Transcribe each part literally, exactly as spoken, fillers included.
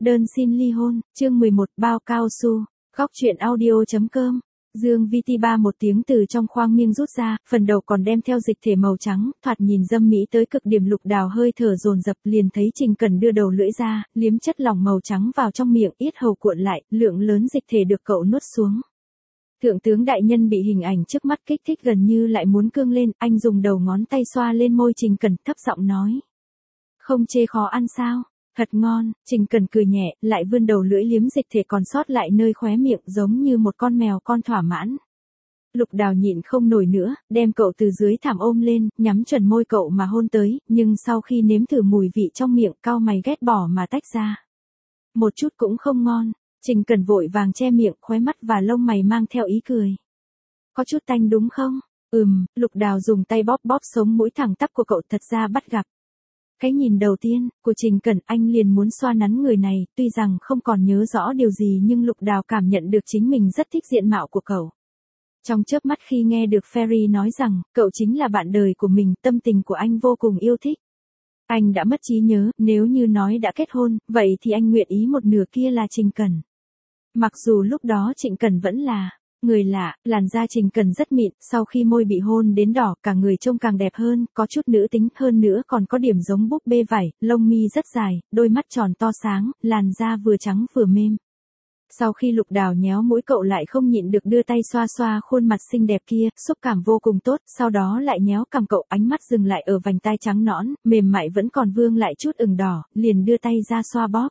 Đơn xin ly hôn, chương mười một, bao cao su. Góc truyện audio.com. Dương vê tê ba một tiếng từ trong khoang miệng rút ra, phần đầu còn đem theo dịch thể màu trắng, thoạt nhìn dâm mỹ tới cực điểm. Lục Đào hơi thở dồn dập, liền thấy Trình Cẩn đưa đầu lưỡi ra, liếm chất lỏng màu trắng vào trong miệng, yết hầu cuộn lại, lượng lớn dịch thể được cậu nuốt xuống. Thượng tướng đại nhân bị hình ảnh trước mắt kích thích gần như lại muốn cương lên, anh dùng đầu ngón tay xoa lên môi Trình Cẩn, thấp giọng nói: "Không chê khó ăn sao? Thật ngon." Trình Cẩn cười nhẹ, lại vươn đầu lưỡi liếm dịch thể còn sót lại nơi khóe miệng, giống như một con mèo con thỏa mãn. Lục Đào nhịn không nổi nữa, đem cậu từ dưới thảm ôm lên, nhắm chuẩn môi cậu mà hôn tới, nhưng sau khi nếm thử mùi vị trong miệng, cau mày ghét bỏ mà tách ra. Một chút cũng không ngon. Trình Cẩn vội vàng che miệng, khóe mắt và lông mày mang theo ý cười. "Có chút tanh đúng không?" "Ừm." Lục Đào dùng tay bóp bóp sống mũi thẳng tắp của cậu, thật ra bắt gặp. Cái nhìn đầu tiên của Trình Cẩn, anh liền muốn xoa nắn người này, tuy rằng không còn nhớ rõ điều gì nhưng Lục Đào cảm nhận được chính mình rất thích diện mạo của cậu. Trong chớp mắt khi nghe được Ferry nói rằng, cậu chính là bạn đời của mình, tâm tình của anh vô cùng yêu thích. Anh đã mất trí nhớ, nếu như nói đã kết hôn, vậy thì anh nguyện ý một nửa kia là Trình Cẩn. Mặc dù lúc đó Trình Cẩn vẫn là người lạ, làn da Trình Cẩn rất mịn, sau khi môi bị hôn đến đỏ, cả người trông càng đẹp hơn, có chút nữ tính hơn nữa, còn có điểm giống búp bê vải, lông mi rất dài, đôi mắt tròn to sáng, làn da vừa trắng vừa mềm. Sau khi Lục Đào nhéo mũi cậu lại không nhịn được đưa tay xoa xoa khuôn mặt xinh đẹp kia, xúc cảm vô cùng tốt, sau đó lại nhéo cằm cậu, ánh mắt dừng lại ở vành tai trắng nõn, mềm mại vẫn còn vương lại chút ửng đỏ, liền đưa tay ra xoa bóp.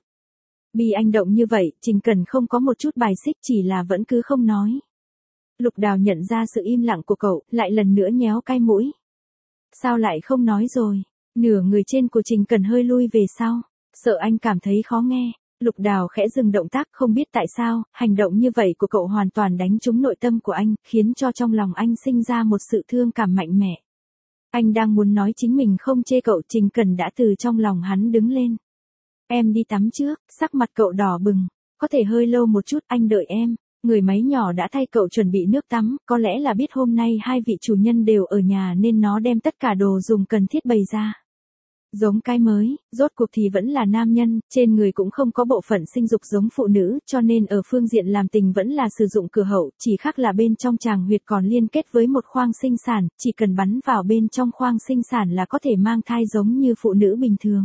Bị anh động như vậy, Trình Cẩn không có một chút bài xích, chỉ là vẫn cứ không nói. Lục Đào nhận ra sự im lặng của cậu, lại lần nữa nhéo cay mũi. "Sao lại không nói rồi?" Nửa người trên của Trình Cẩn hơi lui về sau, sợ anh cảm thấy khó nghe. Lục Đào khẽ dừng động tác, không biết tại sao, hành động như vậy của cậu hoàn toàn đánh trúng nội tâm của anh, khiến cho trong lòng anh sinh ra một sự thương cảm mạnh mẽ. Anh đang muốn nói chính mình không chê cậu, Trình Cẩn đã từ trong lòng hắn đứng lên. "Em đi tắm trước." Sắc mặt cậu đỏ bừng. "Có thể hơi lâu một chút, anh đợi em." Người máy nhỏ đã thay cậu chuẩn bị nước tắm, có lẽ là biết hôm nay hai vị chủ nhân đều ở nhà nên nó đem tất cả đồ dùng cần thiết bày ra. Giống cái mới, rốt cuộc thì vẫn là nam nhân, trên người cũng không có bộ phận sinh dục giống phụ nữ, cho nên ở phương diện làm tình vẫn là sử dụng cửa hậu, chỉ khác là bên trong tràng huyệt còn liên kết với một khoang sinh sản, chỉ cần bắn vào bên trong khoang sinh sản là có thể mang thai giống như phụ nữ bình thường.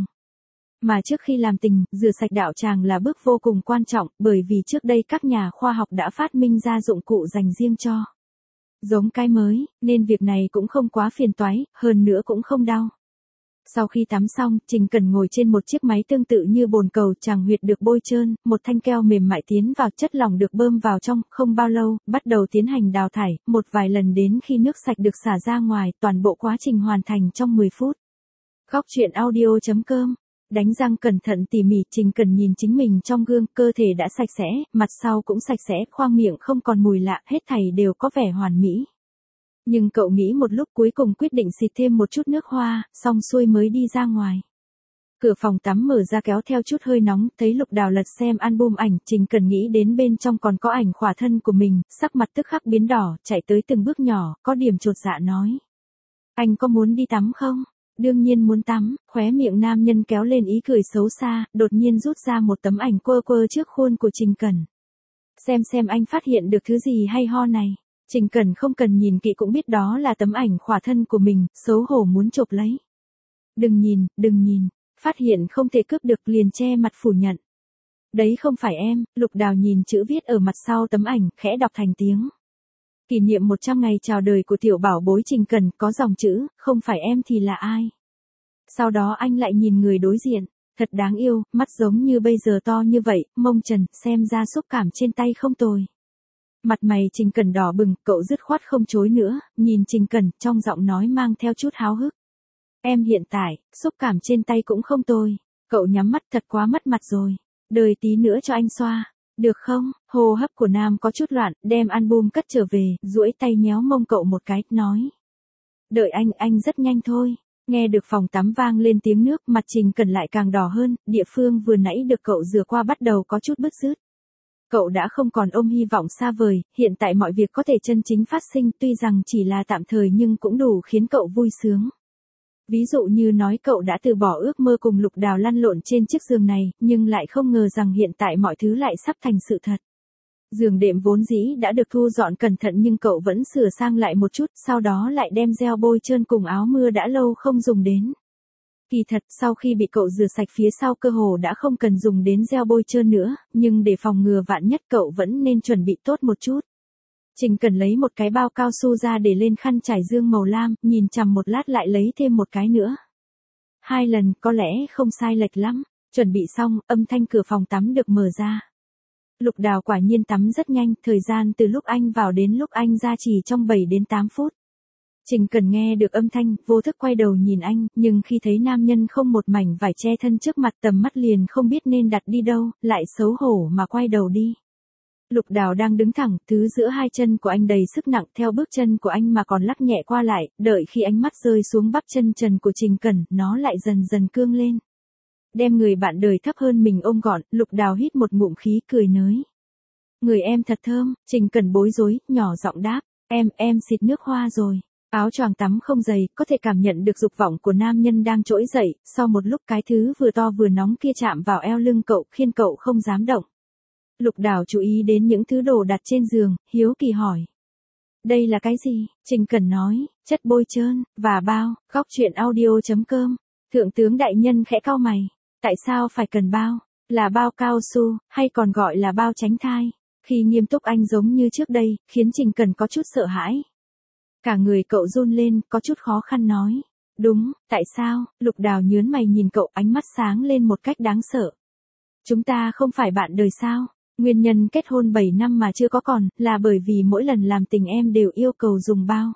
Mà trước khi làm tình, rửa sạch đạo tràng là bước vô cùng quan trọng, bởi vì trước đây các nhà khoa học đã phát minh ra dụng cụ dành riêng cho giống cái mới, nên việc này cũng không quá phiền toái, hơn nữa cũng không đau. Sau khi tắm xong, Trình Cẩn ngồi trên một chiếc máy tương tự như bồn cầu, tràng huyệt được bôi trơn, một thanh keo mềm mại tiến vào, chất lỏng được bơm vào trong, không bao lâu, bắt đầu tiến hành đào thải, một vài lần đến khi nước sạch được xả ra ngoài, toàn bộ quá trình hoàn thành trong mười phút. Góc truyện audio.com. Đánh răng cẩn thận tỉ mỉ, Trình Cẩn nhìn chính mình trong gương, cơ thể đã sạch sẽ, mặt sau cũng sạch sẽ, khoang miệng không còn mùi lạ, hết thảy đều có vẻ hoàn mỹ. Nhưng cậu nghĩ một lúc, cuối cùng quyết định xịt thêm một chút nước hoa, xong xuôi mới đi ra ngoài. Cửa phòng tắm mở ra kéo theo chút hơi nóng, thấy Lục Đào lật xem album ảnh, Trình Cẩn nghĩ đến bên trong còn có ảnh khỏa thân của mình, sắc mặt tức khắc biến đỏ, chạy tới từng bước nhỏ, có điểm chột dạ nói: "Anh có muốn đi tắm không?" "Đương nhiên muốn tắm." Khóe miệng nam nhân kéo lên ý cười xấu xa, đột nhiên rút ra một tấm ảnh quơ quơ trước khuôn của Trình Cẩn. "Xem xem anh phát hiện được thứ gì hay ho này." Trình Cẩn không cần nhìn kỹ cũng biết đó là tấm ảnh khỏa thân của mình, xấu hổ muốn chộp lấy. "Đừng nhìn, đừng nhìn." Phát hiện không thể cướp được liền che mặt phủ nhận. "Đấy không phải em." Lục Đào nhìn chữ viết ở mặt sau tấm ảnh, khẽ đọc thành tiếng. "Kỷ niệm một trăm ngày chào đời của tiểu bảo bối Trình Cẩn", có dòng chữ, "Không phải em thì là ai?" Sau đó anh lại nhìn người đối diện, thật đáng yêu, mắt giống như bây giờ to như vậy, mông trần, xem ra xúc cảm trên tay không tồi. Mặt mày Trình Cẩn đỏ bừng, cậu dứt khoát không chối nữa, nhìn Trình Cẩn, trong giọng nói mang theo chút háo hức. "Em hiện tại, xúc cảm trên tay cũng không tồi." Cậu nhắm mắt, thật quá mất mặt rồi. "Đời tí nữa cho anh xoa, được không?" Hô hấp của nam có chút loạn, đem album cất trở về, duỗi tay nhéo mông cậu một cái, nói: "Đợi anh, anh rất nhanh thôi." Nghe được phòng tắm vang lên tiếng nước, mặt Trình Cẩn lại càng đỏ hơn, địa phương vừa nãy được cậu rửa qua bắt đầu có chút bứt rứt. Cậu đã không còn ôm hy vọng xa vời, hiện tại mọi việc có thể chân chính phát sinh, tuy rằng chỉ là tạm thời nhưng cũng đủ khiến cậu vui sướng. Ví dụ như nói cậu đã từ bỏ ước mơ cùng Lục Đào lăn lộn trên chiếc giường này, nhưng lại không ngờ rằng hiện tại mọi thứ lại sắp thành sự thật. Giường đệm vốn dĩ đã được thu dọn cẩn thận nhưng cậu vẫn sửa sang lại một chút, sau đó lại đem gel bôi trơn cùng áo mưa đã lâu không dùng đến. Kỳ thật, sau khi bị cậu rửa sạch phía sau cơ hồ đã không cần dùng đến gel bôi trơn nữa, nhưng để phòng ngừa vạn nhất cậu vẫn nên chuẩn bị tốt một chút. Trình Cần lấy một cái bao cao su ra để lên khăn trải giường màu lam, nhìn chằm một lát lại lấy thêm một cái nữa. Hai lần, có lẽ không sai lệch lắm. Chuẩn bị xong, âm thanh cửa phòng tắm được mở ra. Lục Đào quả nhiên tắm rất nhanh, thời gian từ lúc anh vào đến lúc anh ra chỉ trong bảy đến tám phút. Trình Cần nghe được âm thanh, vô thức quay đầu nhìn anh, nhưng khi thấy nam nhân không một mảnh vải che thân trước mặt tầm mắt liền không biết nên đặt đi đâu, lại xấu hổ mà quay đầu đi. Lục Đào đang đứng thẳng, thứ giữa hai chân của anh đầy sức nặng theo bước chân của anh mà còn lắc nhẹ qua lại, đợi khi ánh mắt rơi xuống bắp chân trần của Trình Cần, nó lại dần dần cương lên. Đem người bạn đời thấp hơn mình ôm gọn, Lục Đào hít một ngụm khí cười nới. Người em thật thơm, Trình Cần bối rối, nhỏ giọng đáp, em, em xịt nước hoa rồi. Áo choàng tắm không dày, có thể cảm nhận được dục vọng của nam nhân đang trỗi dậy, sau một lúc cái thứ vừa to vừa nóng kia chạm vào eo lưng cậu, khiến cậu không dám động. Lục Đào chú ý đến những thứ đồ đặt trên giường, hiếu kỳ hỏi. Đây là cái gì? Trình Cần nói, chất bôi trơn, và bao, góc truyện audio chấm com. Thượng tướng đại nhân khẽ cau mày. Tại sao phải cần bao? Là bao cao su, hay còn gọi là bao tránh thai? Khi nghiêm túc anh giống như trước đây, khiến Trình Cần có chút sợ hãi. Cả người cậu run lên, có chút khó khăn nói. Đúng, tại sao? Lục Đào nhớn mày nhìn cậu, ánh mắt sáng lên một cách đáng sợ. Chúng ta không phải bạn đời sao? Nguyên nhân kết hôn bảy năm mà chưa có con, là bởi vì mỗi lần làm tình em đều yêu cầu dùng bao.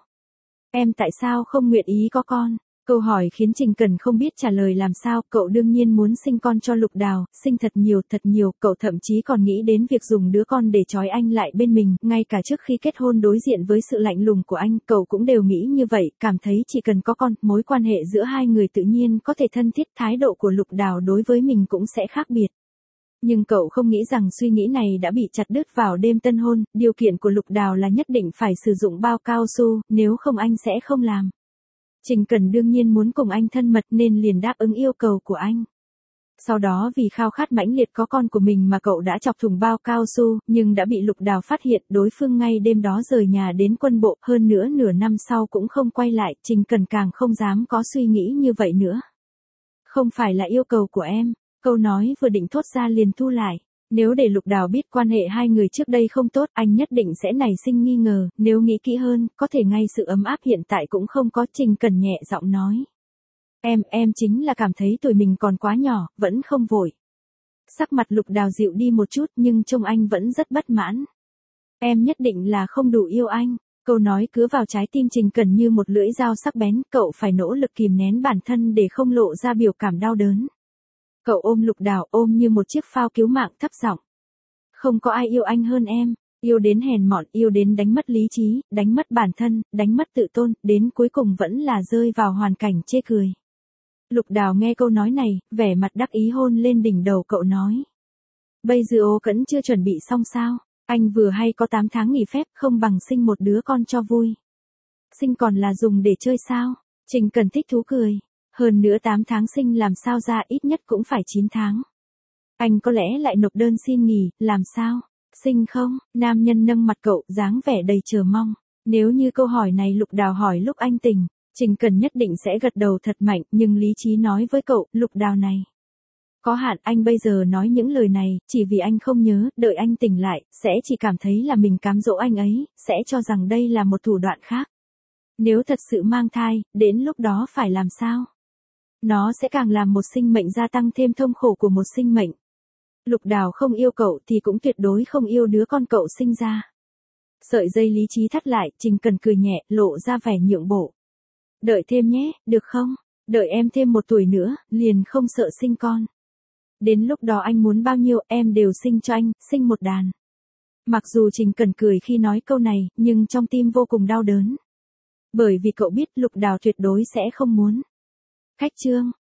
Em tại sao không nguyện ý có con? Câu hỏi khiến Trình Cần không biết trả lời làm sao, cậu đương nhiên muốn sinh con cho Lục Đào, sinh thật nhiều thật nhiều, cậu thậm chí còn nghĩ đến việc dùng đứa con để trói anh lại bên mình, ngay cả trước khi kết hôn đối diện với sự lạnh lùng của anh, cậu cũng đều nghĩ như vậy, cảm thấy chỉ cần có con, mối quan hệ giữa hai người tự nhiên có thể thân thiết, thái độ của Lục Đào đối với mình cũng sẽ khác biệt. Nhưng cậu không nghĩ rằng suy nghĩ này đã bị chặt đứt vào đêm tân hôn, điều kiện của Lục Đào là nhất định phải sử dụng bao cao su, nếu không anh sẽ không làm. Trình Cần đương nhiên muốn cùng anh thân mật nên liền đáp ứng yêu cầu của anh. Sau đó vì khao khát mãnh liệt có con của mình mà cậu đã chọc thủng bao cao su, nhưng đã bị Lục Đào phát hiện, đối phương ngay đêm đó rời nhà đến quân bộ, hơn nữa nửa năm sau cũng không quay lại, Trình Cần càng không dám có suy nghĩ như vậy nữa. Không phải là yêu cầu của em, câu nói vừa định thốt ra liền thu lại. Nếu để Lục Đào biết quan hệ hai người trước đây không tốt, anh nhất định sẽ nảy sinh nghi ngờ, nếu nghĩ kỹ hơn, có thể ngay sự ấm áp hiện tại cũng không có. Trình Cần nhẹ giọng nói. Em, em chính là cảm thấy tuổi mình còn quá nhỏ, vẫn không vội. Sắc mặt Lục Đào dịu đi một chút nhưng trông anh vẫn rất bất mãn. Em nhất định là không đủ yêu anh. Câu nói cứa vào trái tim Trình Cần như một lưỡi dao sắc bén, cậu phải nỗ lực kìm nén bản thân để không lộ ra biểu cảm đau đớn. Cậu ôm Lục Đào, ôm như một chiếc phao cứu mạng, thấp giọng. Không có ai yêu anh hơn em, yêu đến hèn mọn, yêu đến đánh mất lý trí, đánh mất bản thân, đánh mất tự tôn, đến cuối cùng vẫn là rơi vào hoàn cảnh chê cười. Lục Đào nghe câu nói này, vẻ mặt đắc ý hôn lên đỉnh đầu cậu nói. Bây giờ ô cẫn chưa chuẩn bị xong sao, anh vừa hay có tám tháng nghỉ phép, không bằng sinh một đứa con cho vui. Sinh còn là dùng để chơi sao? Trình Cần thích thú cười. Hơn nữa tám tháng sinh làm sao ra, ít nhất cũng phải chín tháng. Anh có lẽ lại nộp đơn xin nghỉ, làm sao? Sinh không? Nam nhân nâng mặt cậu, dáng vẻ đầy chờ mong. Nếu như câu hỏi này Lục Đào hỏi lúc anh tỉnh, Trình Cần nhất định sẽ gật đầu thật mạnh, nhưng lý trí nói với cậu, Lục Đào này. Có hạn, anh bây giờ nói những lời này, chỉ vì anh không nhớ, đợi anh tỉnh lại, sẽ chỉ cảm thấy là mình cám dỗ anh ấy, sẽ cho rằng đây là một thủ đoạn khác. Nếu thật sự mang thai, đến lúc đó phải làm sao? Nó sẽ càng làm một sinh mệnh gia tăng thêm thống khổ của một sinh mệnh. Lục Đào không yêu cậu thì cũng tuyệt đối không yêu đứa con cậu sinh ra. Sợi dây lý trí thắt lại, Trình Cần cười nhẹ, lộ ra vẻ nhượng bộ. Đợi thêm nhé, được không? Đợi em thêm một tuổi nữa, liền không sợ sinh con. Đến lúc đó anh muốn bao nhiêu, em đều sinh cho anh, sinh một đàn. Mặc dù Trình Cần cười khi nói câu này, nhưng trong tim vô cùng đau đớn. Bởi vì cậu biết Lục Đào tuyệt đối sẽ không muốn. Cách chương